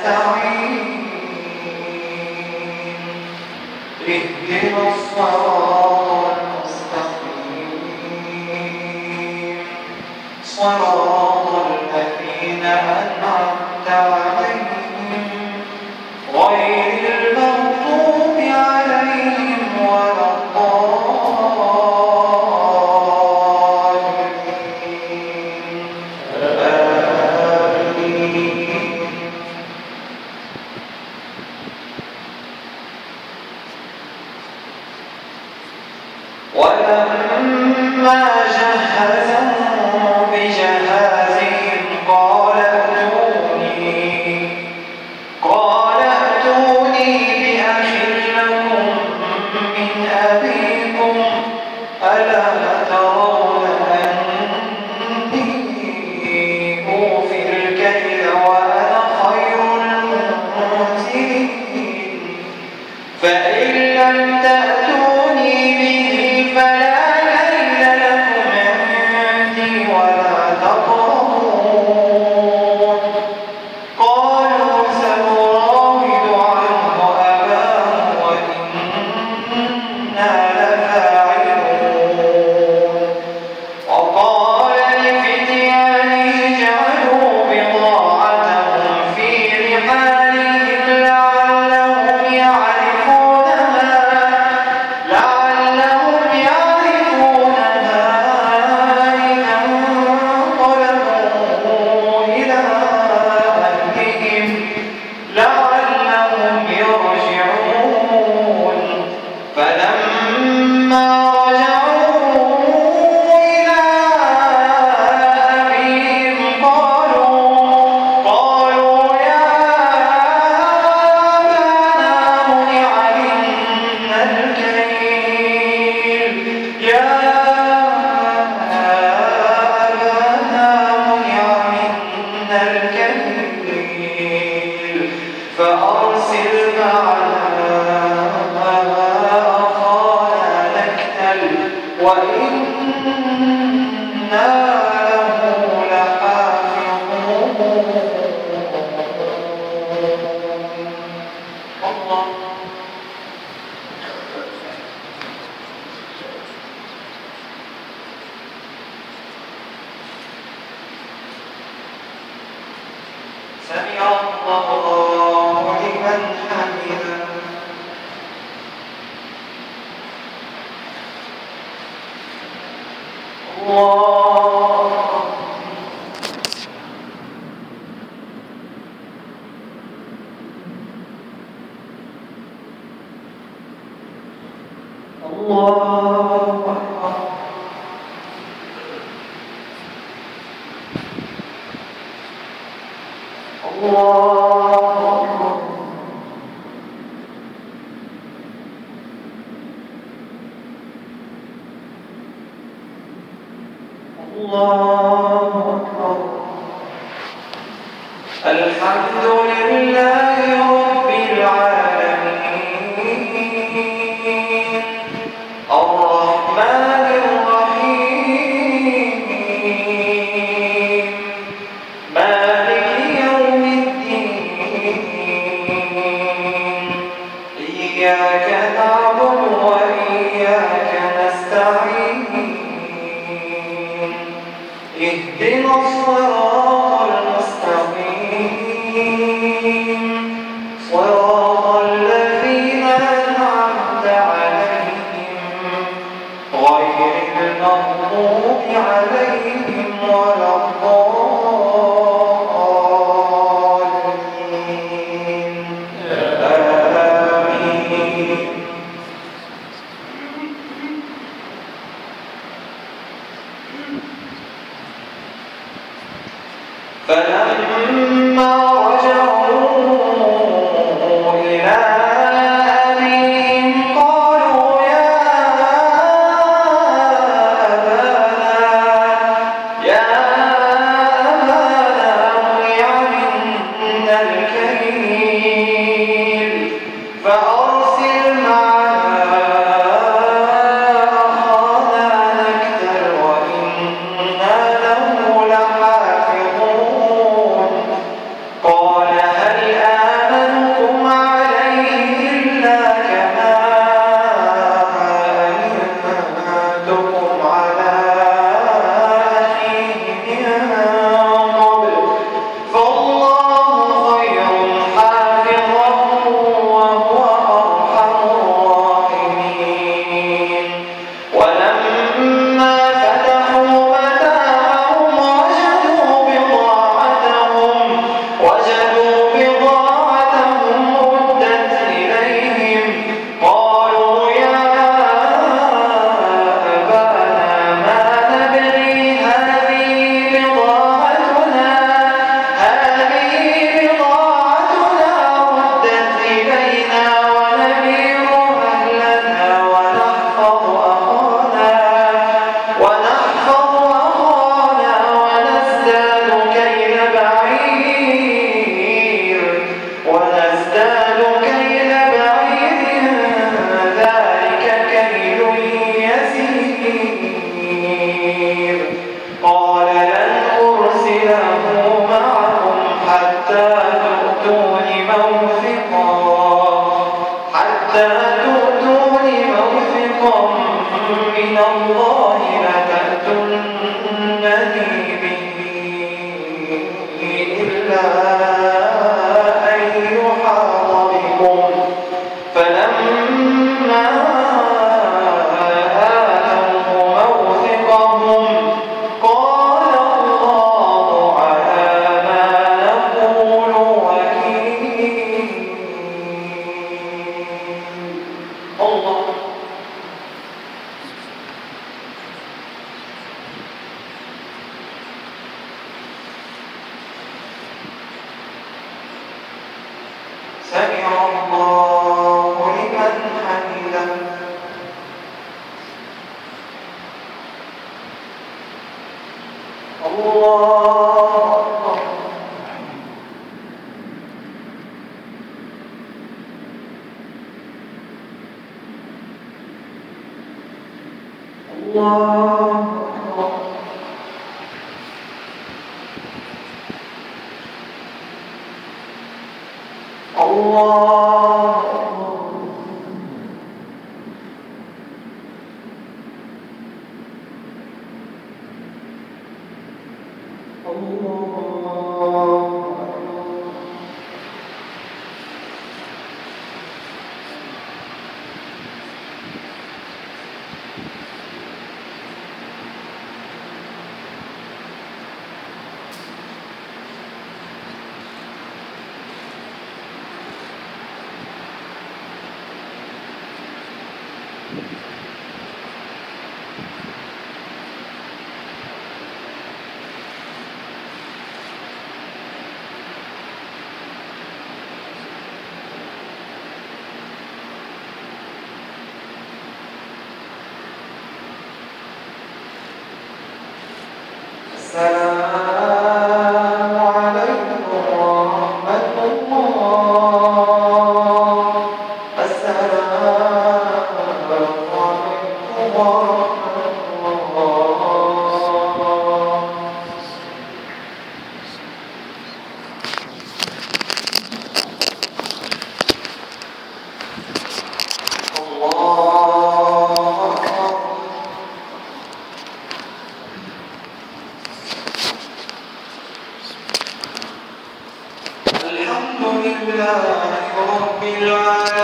نستعين اهدنا الصراط المستقيم صراط الذين أنعمت عليهم غير المغضوب عليهم ولا الضالين آمين. ولما جهزهم بجهازهم قال ائتوني بأخ لكم من أبيكم ألا ترون أني أوفي الكيل وأنا خير المنزلين فإن لم تأتوني به فلا كيل لكم عندي ولا تقربون. قالوا سنراود عنه أباه وإنا لفاعلون. وقال لفتيانه اجعلوا بضاعتهم في رحالهم لعلهم يعرفونها إذا انقلبوا إلى أهلهم لعلهم يرجعون. فلما رجعوا إلى أبيهم قالوا يا أبانا منع منا الكيل فأرسل معنا أخانا نكتل وإنا له لحافظون. الله سمع الله لمن حمده. الله أكبر. الله أكبر. الله أكبر. الحمد لله رب العالمين الرحمن الرحيم مالك يوم الدين إياك نعبد وإياك نستعين اهدنا الصراط المستقيم من الله لتأتونني به إلا أن يحاط بكم فلما آتوه موثقهم قال الله على ما نقول وكيل. الله سمع الله لمن حمده. الله أكبر. الله أكبر. الله السلام عليكم ورحمة الله. السلام عليكم ورحمة الله. الحمد لله رب العالمين.